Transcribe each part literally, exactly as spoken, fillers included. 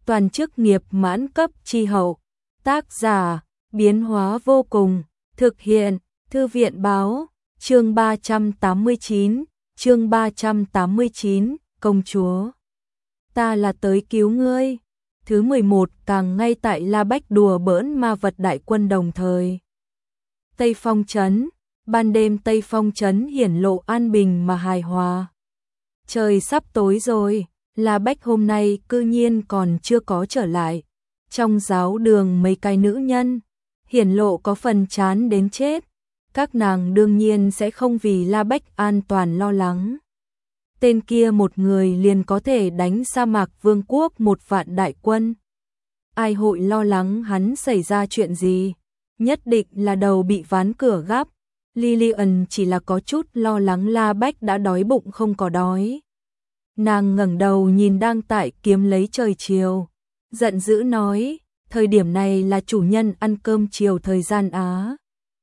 toàn chức nghiệp mãn cấp chi hậu. Tác giả, biến hóa vô cùng, thực hiện, Thư viện báo, chương ba trăm tám mươi chín, chương ba trăm tám mươi chín, công chúa. Ta là tới cứu ngươi. Thứ mười một càng ngay tại La Bách đùa bỡn ma vật đại quân đồng thời. Tây Phong Trấn, ban đêm Tây Phong Trấn hiển lộ an bình mà hài hòa. Trời sắp tối rồi, La Bách hôm nay cư nhiên còn chưa có trở lại. Trong giáo đường mấy cái nữ nhân, hiển lộ có phần chán đến chết. Các nàng đương nhiên sẽ không vì La Bách an toàn lo lắng. Tên kia một người liền có thể đánh sa mạc vương quốc một vạn đại quân. Ai hội lo lắng hắn xảy ra chuyện gì? Nhất định là đầu bị ván cửa gắp. Lillian chỉ là có chút lo lắng La Bách đã đói bụng không có đói. Nàng ngẩng đầu nhìn đang tại kiếm lấy trời chiều, giận dữ nói, thời điểm này là chủ nhân ăn cơm chiều thời gian á.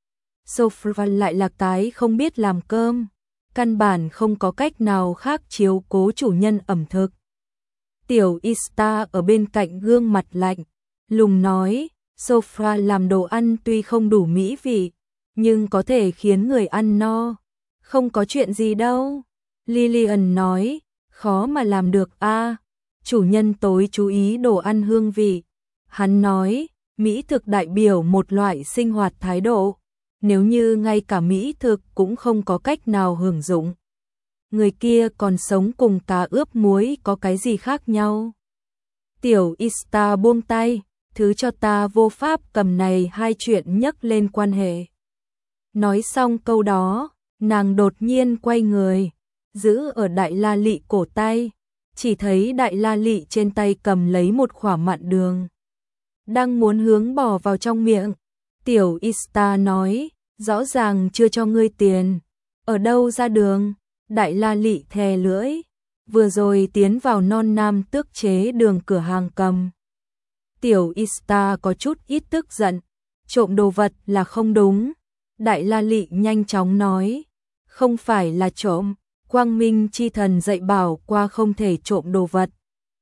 Sophia lại là cái không biết làm cơm, căn bản không có cách nào khác chiếu cố chủ nhân ẩm thực. Tiểu Ista ở bên cạnh gương mặt lạnh, lùng nói, Sophia làm đồ ăn tuy không đủ mỹ vị, nhưng có thể khiến người ăn no. Không có chuyện gì đâu. Lillian nói, khó mà làm được a. Chủ nhân tối chú ý đồ ăn hương vị. Hắn nói, mỹ thực đại biểu một loại sinh hoạt thái độ. Nếu như ngay cả mỹ thực cũng không có cách nào hưởng dụng, người kia còn sống cùng cá ướp muối có cái gì khác nhau? Tiểu Ista buông tay, thứ cho ta vô pháp cầm này hai chuyện nhắc lên quan hệ. Nói xong câu đó, nàng đột nhiên quay người, giữ ở Đại La Lị cổ tay, chỉ thấy Đại La Lị trên tay cầm lấy một khỏa mặn đường, đang muốn hướng bỏ vào trong miệng. Tiểu Ista nói, rõ ràng chưa cho ngươi tiền, ở đâu ra đường? Đại La Lị thè lưỡi, vừa rồi tiến vào non nam tước chế đường cửa hàng cầm. Tiểu Ista có chút ít tức giận, trộm đồ vật là không đúng. Đại La Lị nhanh chóng nói, không phải là trộm, Quang Minh chi thần dạy bảo qua không thể trộm đồ vật.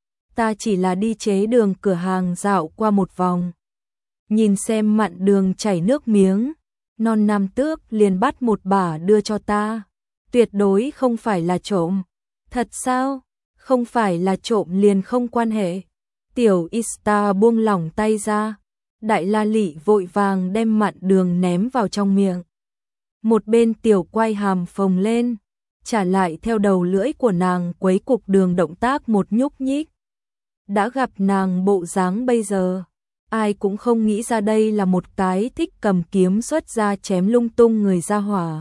Ta chỉ là đi chế đường cửa hàng dạo qua một vòng, nhìn xem mặn đường chảy nước miếng, non nam tước liền bắt một bả đưa cho ta. Tuyệt đối không phải là trộm. Thật sao? Không phải là trộm liền không quan hệ. Tiểu Ista buông lỏng tay ra. Đại La Lị vội vàng đem mặn đường ném vào trong miệng. Một bên tiểu quay hàm phồng lên, trả lại theo đầu lưỡi của nàng quấy cục đường động tác một nhúc nhích. Đã gặp nàng bộ dáng bây giờ, ai cũng không nghĩ ra đây là một cái thích cầm kiếm xuất ra chém lung tung người ra hỏa.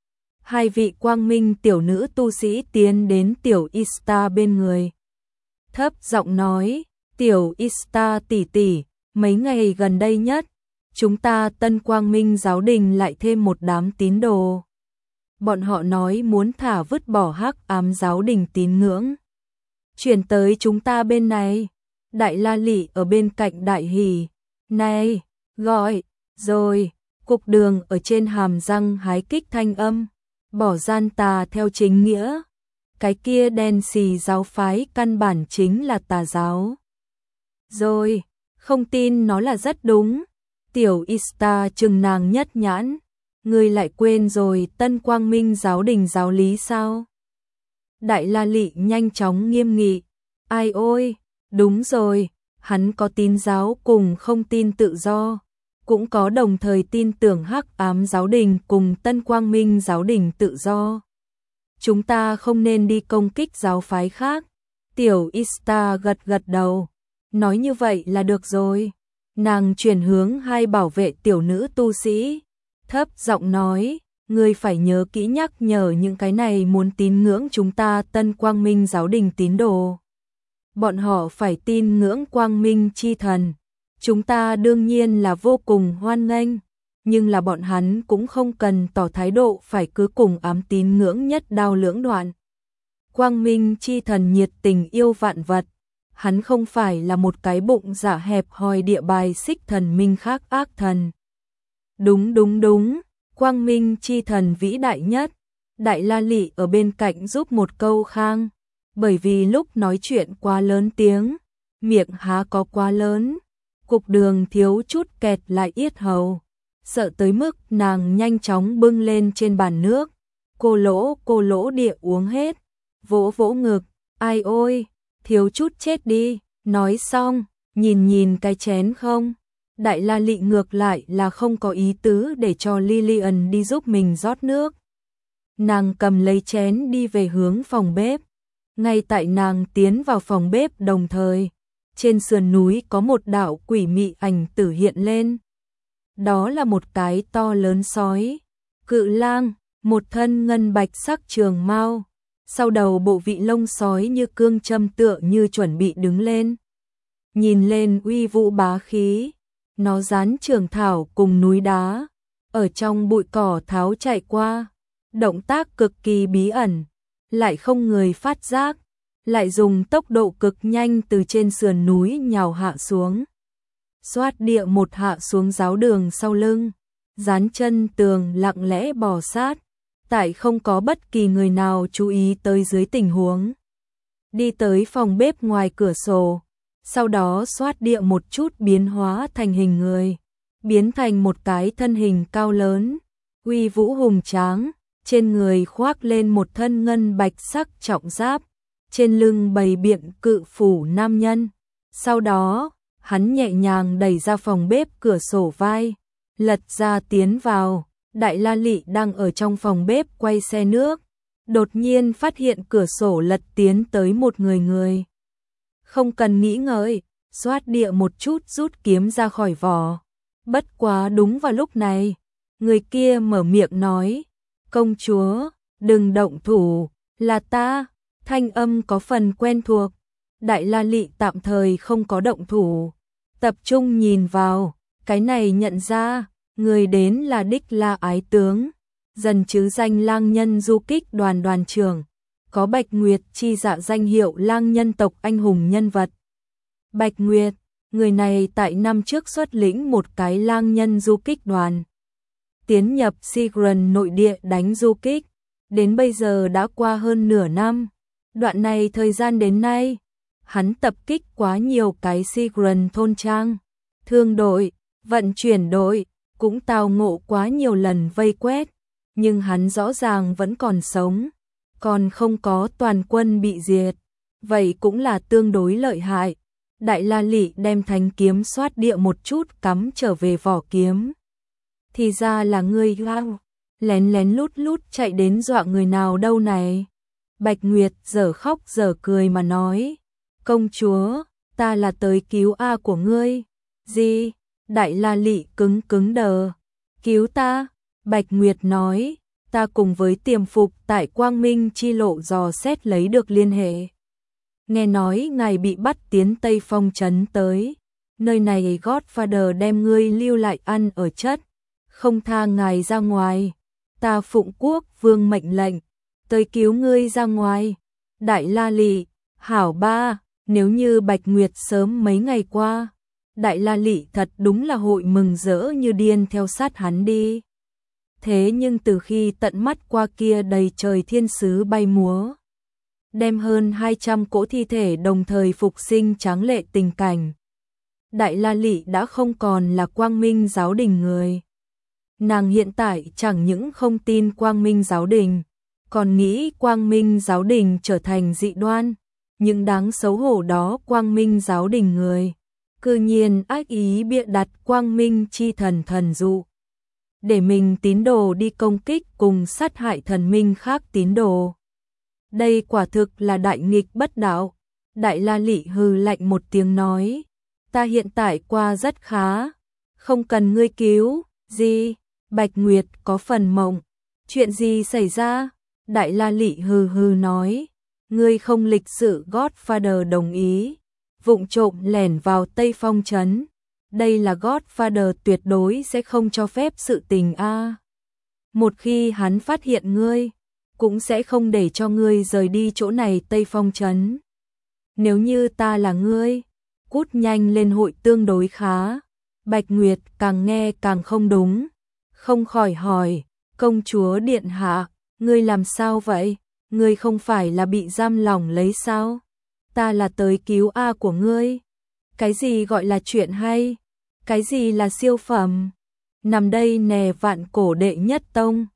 Hai vị quang minh tiểu nữ tu sĩ tiến đến tiểu Ista bên người. Thấp giọng nói, tiểu Ista tỷ tỷ, mấy ngày gần đây nhất, chúng ta Tân Quang Minh giáo đình lại thêm một đám tín đồ. Bọn họ nói muốn thả vứt bỏ hắc ám giáo đình tín ngưỡng, chuyển tới chúng ta bên này. Đại La Lị ở bên cạnh đại hỉ, này, gọi, rồi, cục đường ở trên hàm răng hái kích thanh âm, bỏ gian tà theo chính nghĩa. Cái kia đen xì giáo phái căn bản chính là tà giáo. Rồi, không tin nó là rất đúng. Tiểu Ista chừng nàng nhất nhãn, ngươi lại quên rồi Tân Quang Minh giáo đình giáo lý sao? Đại La Lị nhanh chóng nghiêm nghị, ai ôi, đúng rồi, hắn có tín giáo cùng không tin tự do, cũng có đồng thời tin tưởng hắc ám giáo đình cùng Tân Quang Minh giáo đình tự do. Chúng ta không nên đi công kích giáo phái khác. Tiểu Ista gật gật đầu, nói như vậy là được rồi. Nàng chuyển hướng hai bảo vệ tiểu nữ tu sĩ, thấp giọng nói, ngươi phải nhớ kỹ nhắc nhở những cái này muốn tín ngưỡng chúng ta Tân Quang Minh giáo đình tín đồ. Bọn họ phải tin ngưỡng Quang Minh chi thần. Chúng ta đương nhiên là vô cùng hoan nghênh, nhưng là bọn hắn cũng không cần tỏ thái độ phải cứ cùng ám tín ngưỡng nhất đao lưỡng đoạn. Quang Minh chi thần nhiệt tình yêu vạn vật, hắn không phải là một cái bụng dạ hẹp hòi địa bài xích thần minh khác ác thần. Đúng đúng đúng, Quang Minh chi thần vĩ đại nhất. Đại La Lị ở bên cạnh giúp một câu khang, bởi vì lúc nói chuyện quá lớn tiếng, miệng há có quá lớn, cục đường thiếu chút kẹt lại yết hầu, sợ tới mức nàng nhanh chóng bưng lên trên bàn nước, cô lỗ cô lỗ địa uống hết, vỗ vỗ ngực, ai ôi, thiếu chút chết đi, nói xong, nhìn nhìn cái chén không. Đại La Lị ngược lại là không có ý tứ để cho Lillian đi giúp mình rót nước. Nàng cầm lấy chén đi về hướng phòng bếp. Ngay tại nàng tiến vào phòng bếp đồng thời, trên sườn núi có một đạo quỷ mị ảnh tử hiện lên. Đó là một cái to lớn sói, cự lang, một thân ngân bạch sắc trường mao, sau đầu bộ vị lông sói như cương châm tựa như chuẩn bị đứng lên. Nhìn lên uy vũ bá khí, nó dán trường thảo cùng núi đá, ở trong bụi cỏ tháo chạy qua, động tác cực kỳ bí ẩn, lại không người phát giác, lại dùng tốc độ cực nhanh từ trên sườn núi nhào hạ xuống. Xoát địa một hạ xuống giáo đường sau lưng, dán chân tường lặng lẽ bò sát, tại không có bất kỳ người nào chú ý tới dưới tình huống. Đi tới phòng bếp ngoài cửa sổ, sau đó xoát địa một chút biến hóa thành hình người, biến thành một cái thân hình cao lớn, uy vũ hùng tráng, trên người khoác lên một thân ngân bạch sắc trọng giáp, trên lưng bày biện cự phủ nam nhân. Sau đó, hắn nhẹ nhàng đẩy ra phòng bếp cửa sổ vai, lật ra tiến vào. Đại La Lị đang ở trong phòng bếp quay xe nước, đột nhiên phát hiện cửa sổ lật tiến tới một người người. Không cần nghĩ ngợi, xoát địa một chút rút kiếm ra khỏi vỏ. Bất quá đúng vào lúc này, người kia mở miệng nói, công chúa, đừng động thủ, là ta, thanh âm có phần quen thuộc. Đại La Lị tạm thời không có động thủ, tập trung nhìn vào, cái này nhận ra, người đến là đích La ái tướng, dần chứ danh lang nhân du kích đoàn đoàn trưởng, có Bạch Nguyệt chi dạ danh hiệu lang nhân tộc anh hùng nhân vật. Bạch Nguyệt, người này tại năm trước xuất lĩnh một cái lang nhân du kích đoàn, tiến nhập Sigran nội địa đánh du kích, đến bây giờ đã qua hơn nửa năm. Đoạn này thời gian đến nay, hắn tập kích quá nhiều cái Sigran thôn trang, thương đội, vận chuyển đội, cũng tao ngộ quá nhiều lần vây quét, nhưng hắn rõ ràng vẫn còn sống, còn không có toàn quân bị diệt, vậy cũng là tương đối lợi hại. Đại La Lị đem thanh kiếm xoát địa một chút cắm trở về vỏ kiếm. Thì ra là ngươi lao, lén lén lút lút chạy đến dọa người nào đâu này. Bạch Nguyệt giờ khóc giờ cười mà nói, công chúa, ta là tới cứu A của ngươi. Gì? Đại La Lị cứng cứng đờ. Cứu ta? Bạch Nguyệt nói, ta cùng với tiềm phục tại Quang Minh chi lộ dò xét lấy được liên hệ. Nghe nói ngài bị bắt tiến Tây Phong trấn tới, nơi này Godfather đem ngươi lưu lại ăn ở chất, không tha ngài ra ngoài. Ta phụng quốc vương mệnh lệnh, tới cứu ngươi ra ngoài. Đại La Lị, hảo ba, nếu như Bạch Nguyệt sớm mấy ngày qua, Đại La Lị thật đúng là hội mừng rỡ như điên theo sát hắn đi. Thế nhưng từ khi tận mắt qua kia đầy trời thiên sứ bay múa, đem hơn hai trăm cỗ thi thể đồng thời phục sinh tráng lệ tình cảnh, Đại La Lị đã không còn là Quang Minh giáo đình người. Nàng hiện tại chẳng những không tin Quang Minh giáo đình, còn nghĩ Quang Minh giáo đình trở thành dị đoan. Nhưng đáng xấu hổ đó, Quang Minh giáo đình người cư nhiên ác ý bịa đặt Quang Minh chi thần thần dụ, để mình tín đồ đi công kích cùng sát hại thần minh khác tín đồ. Đây quả thực là đại nghịch bất đạo. Đại La Lị hừ lạnh một tiếng nói, ta hiện tại qua rất khá, không cần ngươi cứu. Gì? Bạch Nguyệt có phần mộng, chuyện gì xảy ra? Đại La Lị hừ hừ nói, ngươi không lịch sự Godfather đồng ý, vụng trộm lẻn vào Tây Phong trấn, đây là Godfather tuyệt đối sẽ không cho phép sự tình a. Một khi hắn phát hiện ngươi, cũng sẽ không để cho ngươi rời đi chỗ này Tây Phong trấn. Nếu như ta là ngươi, cút nhanh lên hội tương đối khá. Bạch Nguyệt càng nghe càng không đúng, không khỏi hỏi, công chúa điện hạ, ngươi làm sao vậy? Ngươi không phải là bị giam lỏng lấy sao? Ta là tới cứu A của ngươi. Cái gì gọi là chuyện hay? Cái gì là siêu phẩm? Nằm đây nè vạn cổ đệ nhất tông.